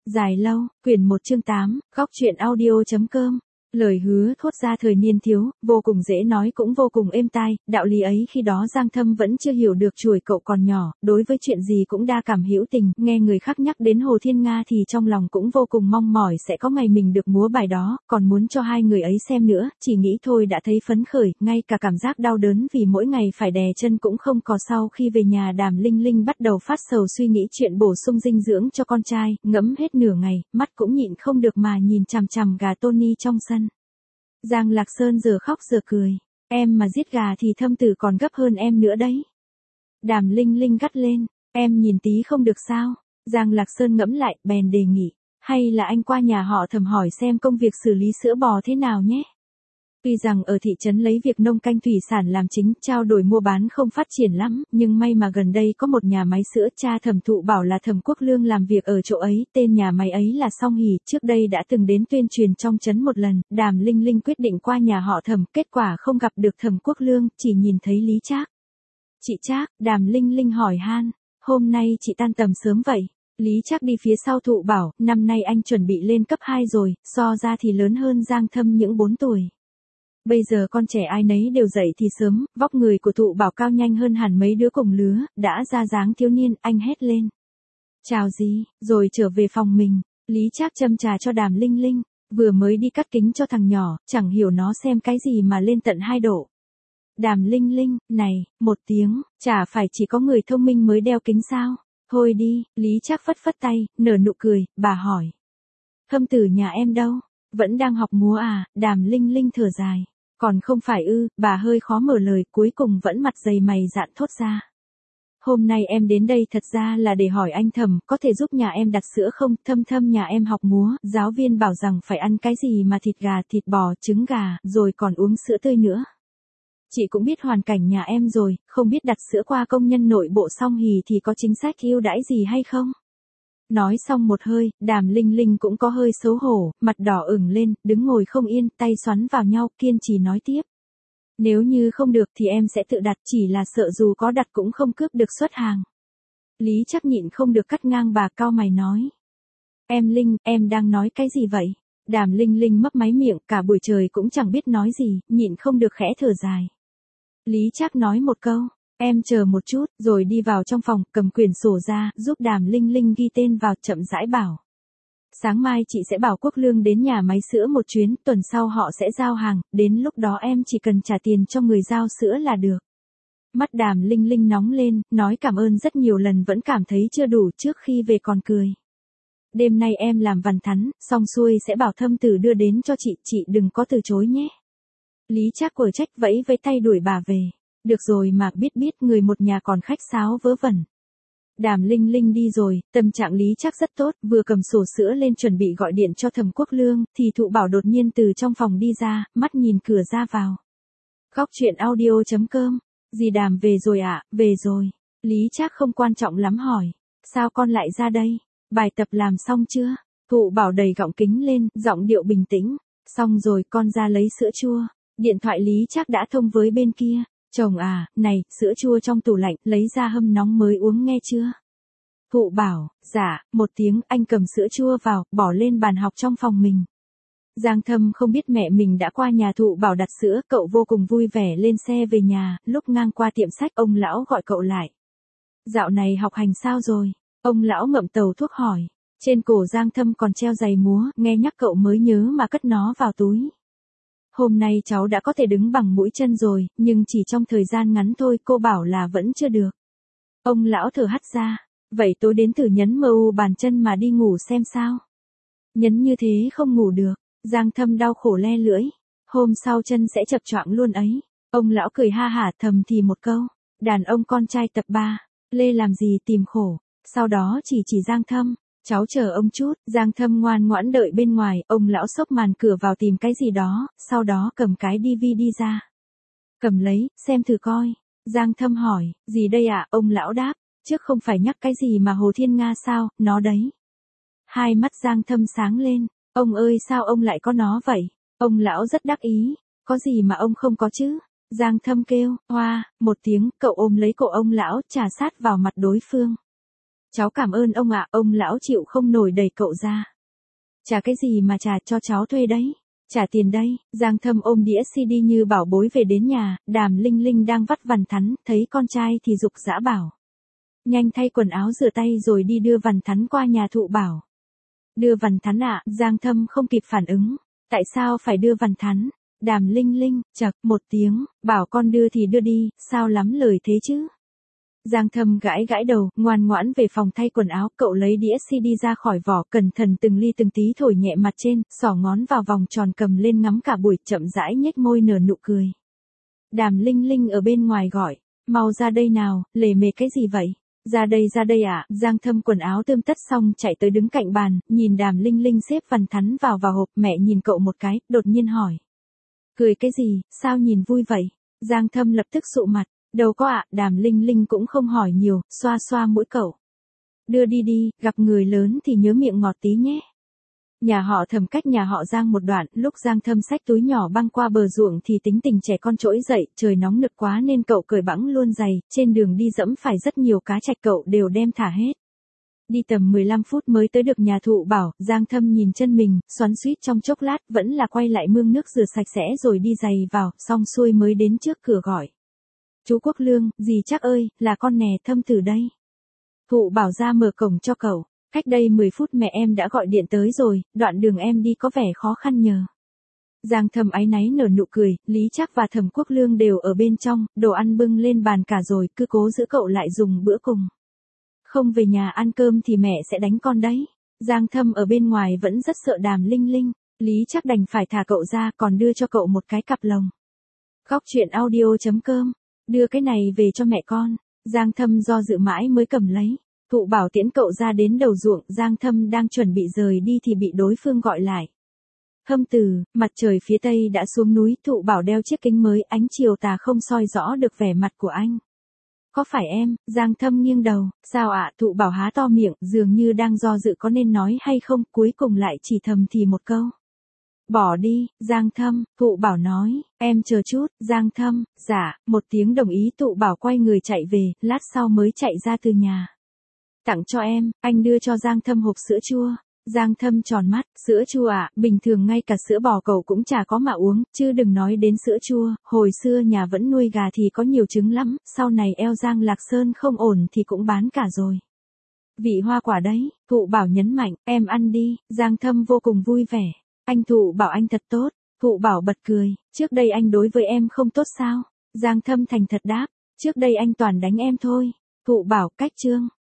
Dài lâu, quyển 1 chương 8, góc truyện audio.com. Lời hứa thốt ra thời niên thiếu, vô cùng dễ nói cũng vô cùng êm tai, đạo lý ấy khi đó Giang Thâm vẫn chưa hiểu được, chuổi cậu còn nhỏ, đối với chuyện gì cũng đa cảm hữu tình, nghe người khác nhắc đến Hồ Thiên Nga thì trong lòng cũng vô cùng mong mỏi sẽ có ngày mình được múa bài đó, còn muốn cho hai người ấy xem nữa, chỉ nghĩ thôi đã thấy phấn khởi, ngay cả cảm giác đau đớn vì mỗi ngày phải đè chân cũng không có. Sau khi về nhà, Đàm Linh Linh bắt đầu phát sầu suy nghĩ chuyện bổ sung dinh dưỡng cho con trai, ngẫm hết nửa ngày, mắt cũng nhịn không được mà nhìn chằm chằm gà Tony trong sân. Giang Lạc Sơn giờ khóc giờ cười, em mà giết gà thì Thâm Tử còn gấp hơn em nữa đấy. Đàm Linh Linh gắt lên, em nhìn tí không được sao? Giang Lạc Sơn ngẫm lại, bèn đề nghị, hay là anh qua nhà họ Thẩm hỏi xem công việc xử lý sữa bò thế nào nhé. Tuy rằng ở thị trấn lấy việc nông canh thủy sản làm chính, trao đổi mua bán không phát triển lắm, nhưng may mà gần đây có một nhà máy sữa, cha Thẩm Thụ bảo là Thẩm Quốc Lương làm việc ở chỗ ấy, tên nhà máy ấy là Song Hỷ, trước đây đã từng đến tuyên truyền trong trấn một lần. Đàm Linh Linh quyết định qua nhà họ Thẩm, kết quả không gặp được Thẩm Quốc Lương, chỉ nhìn thấy Lý Trác. Chị Trác, Đàm Linh Linh hỏi han, hôm nay chị tan tầm sớm vậy? Lý Trác đi phía sau Thụ bảo, năm nay anh chuẩn bị lên cấp 2 rồi, so ra thì lớn hơn Giang Thâm những 4 tuổi. Bây giờ con trẻ ai nấy đều dậy thì sớm, vóc người của Thụ bảo cao nhanh hơn hẳn mấy đứa cùng lứa, đã ra dáng thiếu niên, anh hét lên. Chào gì, rồi trở về phòng mình, Lý Trác châm trà cho Đàm Linh Linh, vừa mới đi cắt kính cho thằng nhỏ, chẳng hiểu nó xem cái gì mà lên tận 2 độ. Đàm Linh Linh, này, 1 tiếng, chả phải chỉ có người thông minh mới đeo kính sao? Thôi đi, Lý Trác phất phất tay, nở nụ cười, bà hỏi. Thâm Tử nhà em đâu? Vẫn đang học múa à? Đàm Linh Linh thở dài. Còn không phải ư? Bà hơi khó mở lời, cuối cùng vẫn mặt dày mày dạn thốt ra. Hôm nay em đến đây thật ra là để hỏi anh Thẩm, có thể giúp nhà em đặt sữa không? Thâm nhà em học múa, giáo viên bảo rằng phải ăn cái gì mà thịt gà, thịt bò, trứng gà, rồi còn uống sữa tươi nữa. Chị cũng biết hoàn cảnh nhà em rồi, không biết đặt sữa qua công nhân nội bộ Song Hỷ thì có chính sách ưu đãi gì hay không? Nói xong một hơi, Đàm Linh Linh cũng có hơi xấu hổ, mặt đỏ ửng lên, đứng ngồi không yên, tay xoắn vào nhau, kiên trì nói tiếp. Nếu như không được thì em sẽ tự đặt, chỉ là sợ dù có đặt cũng không cướp được suất hàng. Lý Trác nhịn không được cắt ngang bà, cau mày nói. Em Linh, em đang nói cái gì vậy? Đàm Linh Linh mấp máy miệng, cả buổi trời cũng chẳng biết nói gì, nhịn không được khẽ thở dài. Lý Trác nói một câu. Em chờ một chút, rồi đi vào trong phòng, cầm quyển sổ ra, giúp Đàm Linh Linh ghi tên vào, chậm rãi bảo. Sáng mai chị sẽ bảo Quốc Lương đến nhà máy sữa một chuyến, tuần sau họ sẽ giao hàng, đến lúc đó em chỉ cần trả tiền cho người giao sữa là được. Mắt Đàm Linh Linh nóng lên, nói cảm ơn rất nhiều lần vẫn cảm thấy chưa đủ, trước khi về còn cười. Đêm nay em làm vằn thắn, xong xuôi sẽ bảo Thâm Tử đưa đến cho chị đừng có từ chối nhé. Lý Trác quở trách vẫy với tay đuổi bà về. Được rồi mà, biết người một nhà còn khách sáo vớ vẩn. Đàm Linh Linh đi rồi, tâm trạng Lý Trác rất tốt, vừa cầm sổ sữa lên chuẩn bị gọi điện cho Thẩm Quốc Lương, thì Thụ bảo đột nhiên từ trong phòng đi ra, mắt nhìn cửa ra vào. Góc truyện audio.com. Dì Đàm về rồi ạ? Về rồi. Lý Trác không quan trọng lắm hỏi. Sao con lại ra đây? Bài tập làm xong chưa? Thụ bảo đầy gọng kính lên, giọng điệu bình tĩnh. Xong rồi, con ra lấy sữa chua. Điện thoại Lý Trác đã thông với bên kia. Chồng à, này, sữa chua trong tủ lạnh, lấy ra hâm nóng mới uống nghe chưa? Thụ bảo, dạ, 1 tiếng, anh cầm sữa chua vào, bỏ lên bàn học trong phòng mình. Giang Thâm không biết mẹ mình đã qua nhà Thụ bảo đặt sữa, cậu vô cùng vui vẻ lên xe về nhà, lúc ngang qua tiệm sách, ông lão gọi cậu lại. Dạo này học hành sao rồi? Ông lão ngậm tàu thuốc hỏi. Trên cổ Giang Thâm còn treo giày múa, nghe nhắc cậu mới nhớ mà cất nó vào túi. Hôm nay cháu đã có thể đứng bằng mũi chân rồi, nhưng chỉ trong thời gian ngắn thôi, cô bảo là vẫn chưa được. Ông lão thở hắt ra, vậy tối đến thử nhấn MU bàn chân mà đi ngủ xem sao. Nhấn như thế không ngủ được, Giang Thâm đau khổ le lưỡi, hôm sau chân sẽ chập choạng luôn ấy. Ông lão cười ha hả thầm thì một câu, đàn ông con trai tập 3, lê làm gì tìm khổ, sau đó chỉ Giang Thâm. Cháu chờ ông chút, Giang Thâm ngoan ngoãn đợi bên ngoài, ông lão xốc màn cửa vào tìm cái gì đó, sau đó cầm cái DVD ra. Cầm lấy, xem thử coi. Giang Thâm hỏi, gì đây ạ? Ông lão đáp, trước không phải nhắc cái gì mà Hồ Thiên Nga sao, nó đấy. Hai mắt Giang Thâm sáng lên, ông ơi sao ông lại có nó vậy? Ông lão rất đắc ý, có gì mà ông không có chứ? Giang Thâm kêu, hoa, 1 tiếng, cậu ôm lấy cổ ông lão, chà sát vào mặt đối phương. Cháu cảm ơn ông ạ, ông lão chịu không nổi đẩy cậu ra. Trả cái gì mà trả, cho cháu thuê đấy. Trả tiền đây. Giang Thâm ôm đĩa CD như bảo bối về đến nhà, Đàm Linh Linh đang vắt vằn thắn, thấy con trai thì giục giã bảo. Nhanh thay quần áo rửa tay rồi đi đưa vằn thắn qua nhà Thụ Bảo. Đưa vằn thắn ạ, Giang Thâm không kịp phản ứng. Tại sao phải đưa vằn thắn? Đàm Linh Linh, chậc, một tiếng, bảo con đưa thì đưa đi, sao lắm lời thế chứ? Giang Thâm gãi gãi đầu, ngoan ngoãn về phòng thay quần áo, cậu lấy đĩa CD ra khỏi vỏ, cẩn thận từng ly từng tí thổi nhẹ mặt trên, xỏ ngón vào vòng tròn cầm lên ngắm cả buổi, chậm rãi nhếch môi nở nụ cười. Đàm Linh Linh ở bên ngoài gọi, mau ra đây nào, lề mề cái gì vậy? Ra đây ạ, Giang Thâm quần áo tươm tất xong chạy tới đứng cạnh bàn, nhìn Đàm Linh Linh xếp vằn thắn vào hộp, mẹ nhìn cậu một cái, đột nhiên hỏi. Cười cái gì, sao nhìn vui vậy? Giang Thâm lập tức sụ mặt. Đâu có ạ, Đàm Linh Linh cũng không hỏi nhiều, xoa xoa mũi cậu. Đưa đi đi, gặp người lớn thì nhớ miệng ngọt tí nhé. Nhà họ Thẩm cách nhà họ Giang một đoạn, lúc Giang Thâm xách túi nhỏ băng qua bờ ruộng thì tính tình trẻ con trỗi dậy, trời nóng nực quá nên cậu cởi bẵng luôn giày, trên đường đi dẫm phải rất nhiều cá trạch cậu đều đem thả hết. Đi tầm 15 phút mới tới được nhà Thụ Bảo, Giang Thâm nhìn chân mình, xoắn xuýt trong chốc lát vẫn là quay lại mương nước rửa sạch sẽ rồi đi giày vào, xong xuôi mới đến trước cửa gọi. Chú Quốc Lương, dì Trác ơi, là con nè Thâm từ đây. Thụ Bảo ra mở cổng cho cậu, cách đây 10 phút mẹ em đã gọi điện tới rồi, đoạn đường em đi có vẻ khó khăn nhờ. Giang Thâm áy náy nở nụ cười, Lý Trác và Thẩm Quốc Lương đều ở bên trong, đồ ăn bưng lên bàn cả rồi, cứ cố giữ cậu lại dùng bữa cùng. Không về nhà ăn cơm thì mẹ sẽ đánh con đấy. Giang Thâm ở bên ngoài vẫn rất sợ Đàm Linh Linh, Lý Trác đành phải thả cậu ra còn đưa cho cậu một cái cặp lồng. Góc truyện audio.com. Đưa cái này về cho mẹ con. Giang Thâm do dự mãi mới cầm lấy. Thụ Bảo tiễn cậu ra đến đầu ruộng, Giang Thâm đang chuẩn bị rời đi thì bị đối phương gọi lại. Hâm Từ, mặt trời phía tây đã xuống núi, Thụ Bảo đeo chiếc kính mới, ánh chiều tà không soi rõ được vẻ mặt của anh. Có phải em? Giang Thâm nghiêng đầu. Sao ạ? Thụ Bảo há to miệng, dường như đang do dự có nên nói hay không, cuối cùng lại chỉ thầm thì một câu. Bỏ đi, Giang Thâm, Thụ Bảo nói, em chờ chút, Giang Thâm, dạ, một tiếng đồng ý. Thụ Bảo quay người chạy về, lát sau mới chạy ra từ nhà. Tặng cho em, anh đưa cho Giang Thâm hộp sữa chua. Giang Thâm tròn mắt, sữa chua à, bình thường ngay cả sữa bò cậu cũng chả có mà uống, chứ đừng nói đến sữa chua, hồi xưa nhà vẫn nuôi gà thì có nhiều trứng lắm, sau này eo Giang Lạc Sơn không ổn thì cũng bán cả rồi. Vị hoa quả đấy, Thụ Bảo nhấn mạnh, em ăn đi, Giang Thâm vô cùng vui vẻ. Anh Thụ Bảo anh thật tốt. Thụ Bảo bật cười, trước đây anh đối với em không tốt sao? Giang Thâm thành thật đáp, trước đây anh toàn đánh em thôi. Thụ Bảo cách chương.